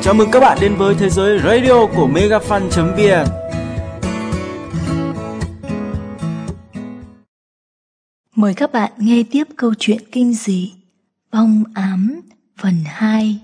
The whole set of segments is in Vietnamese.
Chào mừng các bạn đến với thế giới radio của megafan.vn. Mời các bạn nghe tiếp câu chuyện kinh dị Vong ám phần 2.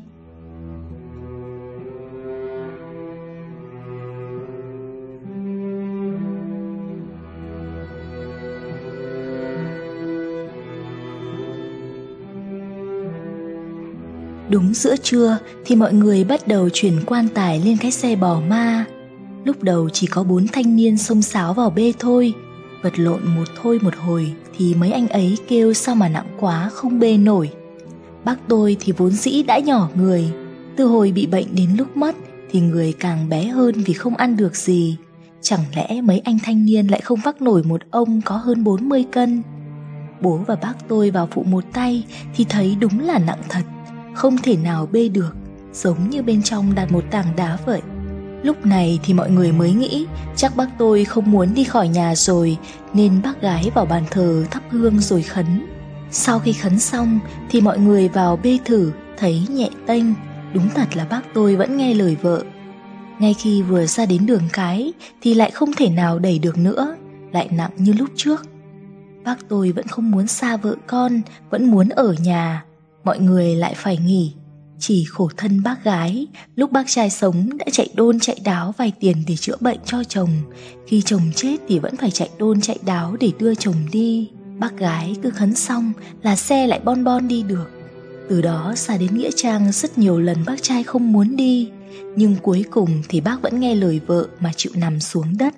Đúng giữa trưa thì mọi người bắt đầu chuyển quan tài lên cái xe bò ma. Lúc đầu chỉ có 4 thanh niên xông xáo vào bê thôi. Vật lộn một thôi một hồi thì mấy anh ấy kêu sao mà nặng quá không bê nổi. Bác tôi thì vốn dĩ đã nhỏ người, từ hồi bị bệnh đến lúc mất thì người càng bé hơn vì không ăn được gì. Chẳng lẽ mấy anh thanh niên lại không vác nổi một ông có hơn 40 cân. Bố và bác tôi vào phụ một tay thì thấy đúng là nặng thật, không thể nào bê được, giống như bên trong đặt một tảng đá vậy. Lúc này thì mọi người mới nghĩ chắc bác tôi không muốn đi khỏi nhà rồi, nên bác gái vào bàn thờ thắp hương rồi khấn. Sau khi khấn xong thì mọi người vào bê thử, thấy nhẹ tênh, đúng thật là bác tôi vẫn nghe lời vợ. Ngay khi vừa ra đến đường cái thì lại không thể nào đẩy được nữa, lại nặng như lúc trước. Bác tôi vẫn không muốn xa vợ con, vẫn muốn ở nhà. Mọi người lại phải nghỉ. Chỉ khổ thân bác gái, lúc bác trai sống đã chạy đôn chạy đáo vay tiền để chữa bệnh cho chồng. Khi chồng chết thì vẫn phải chạy đôn chạy đáo để đưa chồng đi. Bác gái cứ khấn xong là xe lại bon bon đi được. Từ đó xa đến Nghĩa Trang rất nhiều lần bác trai không muốn đi, nhưng cuối cùng thì bác vẫn nghe lời vợ mà chịu nằm xuống đất.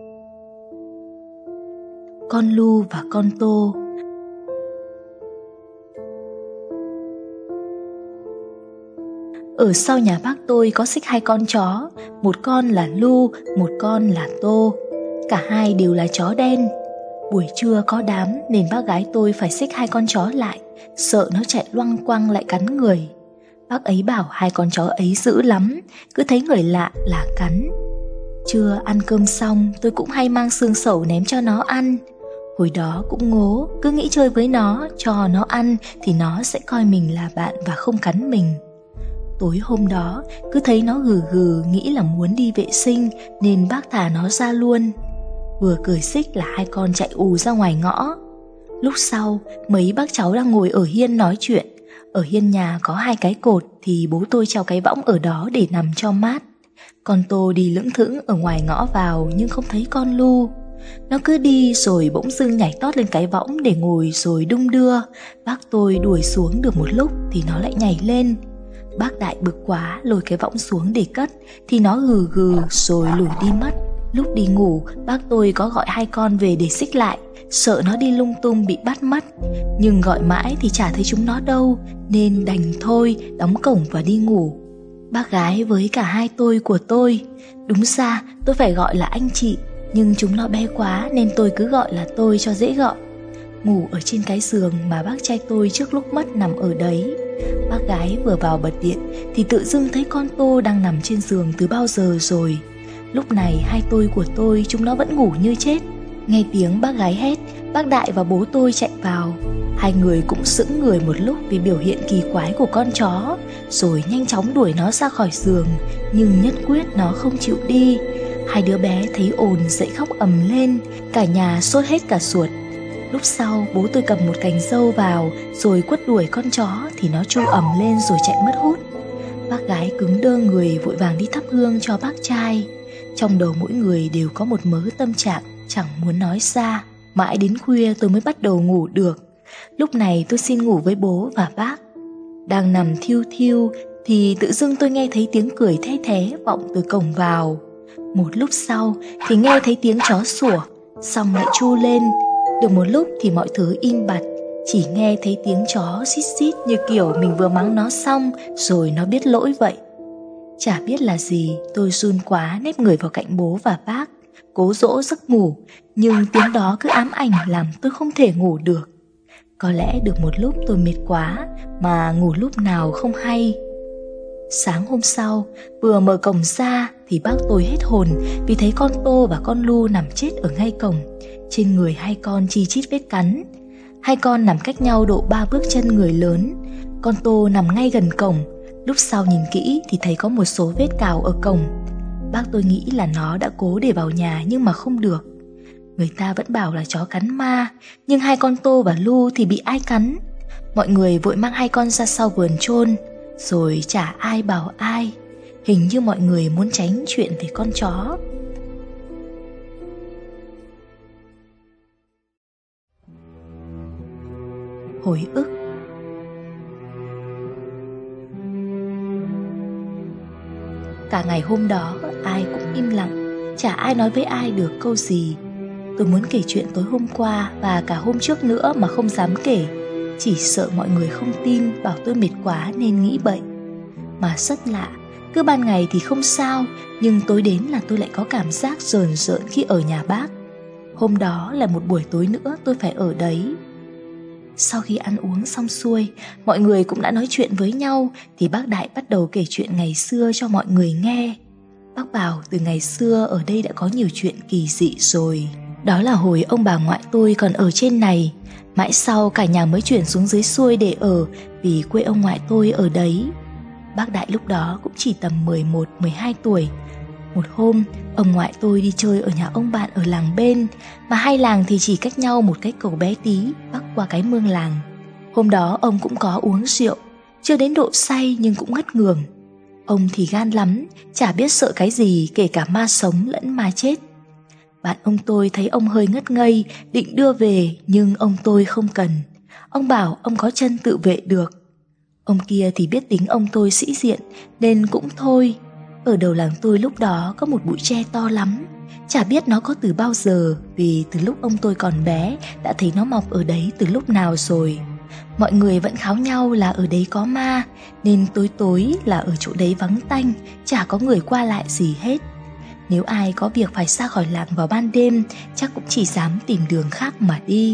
Con Lu và con Tô. Ở sau nhà bác tôi có xích 2 con chó, một con là Lu, một con là Tô. Cả hai đều là chó đen. Buổi trưa có đám nên bác gái tôi phải xích 2 con chó lại, sợ nó chạy loăng quăng lại cắn người. Bác ấy bảo 2 con chó ấy dữ lắm, cứ thấy người lạ là cắn. Trưa ăn cơm xong tôi cũng hay mang xương sẩu ném cho nó ăn. Hồi đó cũng ngố, cứ nghĩ chơi với nó, cho nó ăn thì nó sẽ coi mình là bạn và không cắn mình. Tối hôm đó cứ thấy nó gừ gừ nghĩ là muốn đi vệ sinh nên bác thả nó ra luôn. Vừa cởi xích là 2 con chạy ù ra ngoài ngõ. Lúc sau mấy bác cháu đang ngồi ở hiên nói chuyện. Ở hiên nhà có 2 cái cột thì bố tôi treo cái võng ở đó để nằm cho mát. Con Tô đi lững thững ở ngoài ngõ vào nhưng không thấy con Lu. Nó cứ đi rồi bỗng dưng nhảy tót lên cái võng để ngồi rồi đung đưa. Bác tôi đuổi xuống được một lúc thì nó lại nhảy lên. Bác Đại bực quá lôi cái võng xuống để cất thì nó gừ gừ rồi lủi đi mất. Lúc đi ngủ bác tôi có gọi 2 con về để xích lại, sợ nó đi lung tung bị bắt mất. Nhưng gọi mãi thì chả thấy chúng nó đâu, nên đành thôi đóng cổng và đi ngủ. Bác gái với cả 2 tôi của tôi, đúng ra tôi phải gọi là anh chị, nhưng chúng nó bé quá nên tôi cứ gọi là tôi cho dễ gọi. Ngủ ở trên cái giường mà bác trai tôi trước lúc mất nằm ở đấy. Bác gái vừa vào bật điện thì tự dưng thấy con Tô đang nằm trên giường từ bao giờ rồi. Lúc này 2 tôi của tôi chúng nó vẫn ngủ như chết. Nghe tiếng bác gái hét, bác Đại và bố tôi chạy vào. 2 người cũng sững người một lúc vì biểu hiện kỳ quái của con chó, rồi nhanh chóng đuổi nó ra khỏi giường, nhưng nhất quyết nó không chịu đi. 2 đứa bé thấy ồn dậy khóc ầm lên, cả nhà sốt hết cả ruột. Lúc sau bố tôi cầm một cành dâu vào rồi quất đuổi con chó thì nó tru ầm lên rồi chạy mất hút. Bác gái cứng đơ người vội vàng đi thắp hương cho bác trai. Trong đầu mỗi người đều có một mớ tâm trạng chẳng muốn nói ra. Mãi đến khuya tôi mới bắt đầu ngủ được. Lúc này tôi xin ngủ với bố và bác. Đang nằm thiu thiu thì tự dưng tôi nghe thấy tiếng cười the thé vọng từ cổng vào. Một lúc sau thì nghe thấy tiếng chó sủa, xong lại tru lên. Được một lúc thì mọi thứ im bặt, chỉ nghe thấy tiếng chó xít xít như kiểu mình vừa mắng nó xong rồi nó biết lỗi vậy. Chả biết là gì, tôi run quá nép người vào cạnh bố và bác, cố dỗ giấc ngủ, nhưng tiếng đó cứ ám ảnh làm tôi không thể ngủ được. Có lẽ được một lúc tôi mệt quá mà ngủ lúc nào không hay. Sáng hôm sau, vừa mở cổng ra thì bác tôi hết hồn vì thấy con Tô và con Lu nằm chết ở ngay cổng. Trên người 2 con chi chít vết cắn. 2 con nằm cách nhau độ 3 bước chân người lớn. Con Tô nằm ngay gần cổng, Lúc sau nhìn kỹ thì thấy có một số vết cào ở cổng. Bác tôi nghĩ là nó đã cố để vào nhà nhưng mà không được. Người ta vẫn bảo là chó cắn ma, nhưng hai con Tô và Lu thì bị ai cắn. Mọi người vội mang hai con ra sau vườn chôn, rồi chả ai bảo ai. Hình như mọi người muốn tránh chuyện về con chó. Hồi ức. Cả ngày hôm đó ai cũng im lặng, chả ai nói với ai được câu gì. Tôi muốn kể chuyện tối hôm qua và cả hôm trước nữa mà không dám kể, chỉ sợ mọi người không tin, bảo tôi mệt quá nên nghĩ bậy. Mà rất lạ, cứ ban ngày thì không sao, nhưng tối đến là tôi lại có cảm giác rờn rợn khi ở nhà bác. Hôm đó là một buổi tối nữa tôi phải ở đấy. Sau khi ăn uống xong xuôi, mọi người cũng đã nói chuyện với nhau, thì bác Đại bắt đầu kể chuyện ngày xưa cho mọi người nghe. Bác bảo từ ngày xưa ở đây đã có nhiều chuyện kỳ dị rồi. Đó là hồi ông bà ngoại tôi còn ở trên này. Mãi sau cả nhà mới chuyển xuống dưới xuôi để ở, vì quê ông ngoại tôi ở đấy. Bác Đại lúc đó cũng chỉ tầm 11-12 tuổi. Một hôm, ông ngoại tôi đi chơi ở nhà ông bạn ở làng bên, mà hai làng thì chỉ cách nhau một cái cầu bé tí bắc qua cái mương làng. Hôm đó ông cũng có uống rượu, chưa đến độ say nhưng cũng ngất ngường. Ông thì gan lắm, chả biết sợ cái gì, kể cả ma sống lẫn ma chết. Bạn ông tôi thấy ông hơi ngất ngây, định đưa về, nhưng ông tôi không cần. Ông bảo ông có chân tự vệ được. Ông kia thì biết tính ông tôi sĩ diện nên cũng thôi. Ở đầu làng tôi lúc đó có một bụi tre to lắm, chả biết nó có từ bao giờ, vì từ lúc ông tôi còn bé đã thấy nó mọc ở đấy từ lúc nào rồi. Mọi người vẫn kháo nhau là ở đấy có ma, nên tối tối là ở chỗ đấy vắng tanh, chả có người qua lại gì hết. Nếu ai có việc phải ra khỏi làng vào ban đêm, chắc cũng chỉ dám tìm đường khác mà đi.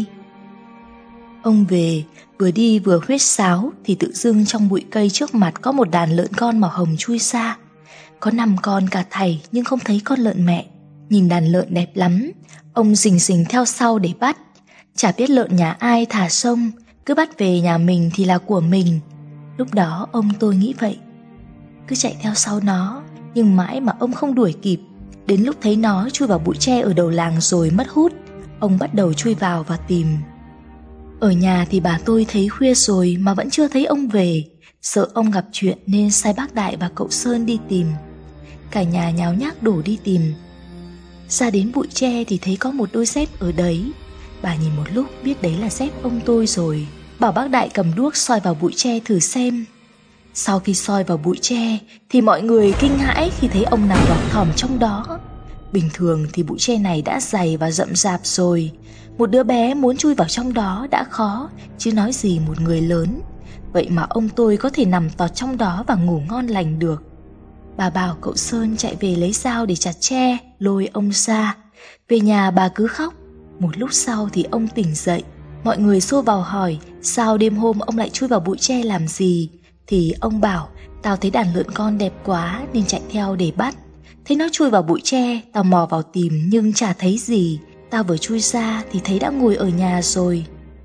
Ông về, vừa đi vừa huýt sáo thì tự dưng trong bụi cây trước mặt có một đàn lợn con màu hồng chui ra. Có 5 con cả thảy nhưng không thấy con lợn mẹ. Nhìn đàn lợn đẹp lắm, ông rình rình theo sau để bắt. Chả biết lợn nhà ai thả sông, cứ bắt về nhà mình thì là của mình. Lúc đó ông tôi nghĩ vậy. Cứ chạy theo sau nó, nhưng mãi mà ông không đuổi kịp. Đến lúc thấy nó chui vào bụi tre ở đầu làng rồi mất hút, ông bắt đầu chui vào và tìm. Ở nhà thì bà tôi thấy khuya rồi mà vẫn chưa thấy ông về. Sợ ông gặp chuyện nên sai bác Đại và cậu Sơn đi tìm. Cả nhà nháo nhác đổ đi tìm. Ra đến bụi tre thì thấy có một đôi dép ở đấy. Bà nhìn một lúc biết đấy là dép ông tôi rồi, bảo bác Đại cầm đuốc soi vào bụi tre thử xem. Sau khi soi vào bụi tre thì mọi người kinh hãi khi thấy ông nằm lọt thỏm trong đó. Bình thường thì bụi tre này đã dày và rậm rạp rồi, một đứa bé muốn chui vào trong đó đã khó, chứ nói gì một người lớn. Vậy mà ông tôi có thể nằm tọt trong đó và ngủ ngon lành được. Bà bảo cậu Sơn chạy về lấy dao để chặt tre, lôi ông ra. Về nhà bà cứ khóc. Một lúc sau thì ông tỉnh dậy. Mọi người xô vào hỏi sao đêm hôm ông lại chui vào bụi tre làm gì. Thì ông bảo tao thấy đàn lợn con đẹp quá nên chạy theo để bắt. Thấy nó chui vào bụi tre, tao mò vào tìm nhưng chả thấy gì. Tao vừa chui ra thì thấy đã ngồi ở nhà rồi.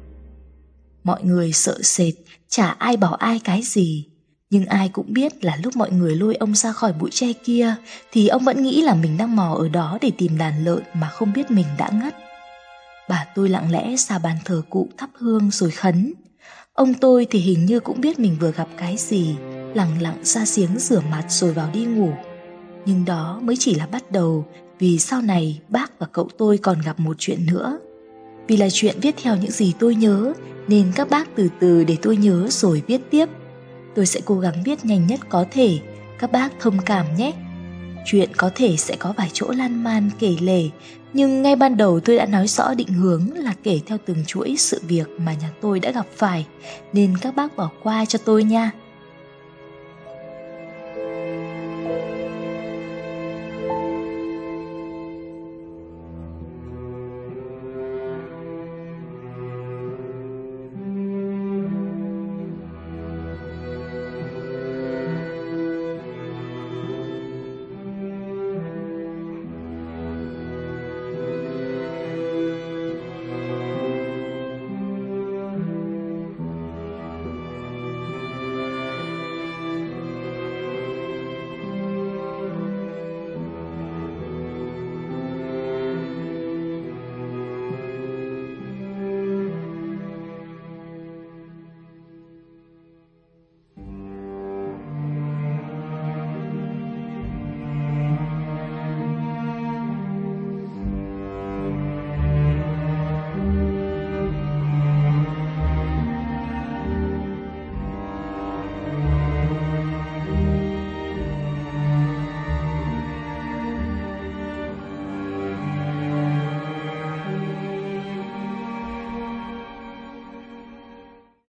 Mọi người sợ sệt, chả ai bảo ai cái gì. Nhưng ai cũng biết là lúc mọi người lôi ông ra khỏi bụi tre kia thì ông vẫn nghĩ là mình đang mò ở đó để tìm đàn lợn mà không biết mình đã ngất. Bà tôi lặng lẽ ra bàn thờ cụ thắp hương rồi khấn. Ông tôi thì hình như cũng biết mình vừa gặp cái gì, lặng lặng ra giếng rửa mặt rồi vào đi ngủ. Nhưng đó mới chỉ là bắt đầu, vì sau này bác và cậu tôi còn gặp một chuyện nữa. Vì là chuyện viết theo những gì tôi nhớ nên các bác từ từ để tôi nhớ rồi viết tiếp. Tôi sẽ cố gắng viết nhanh nhất có thể, các bác thông cảm nhé. Chuyện có thể sẽ có vài chỗ lan man kể lể, nhưng ngay ban đầu tôi đã nói rõ định hướng là kể theo từng chuỗi sự việc mà nhà tôi đã gặp phải, nên các bác bỏ qua cho tôi nha.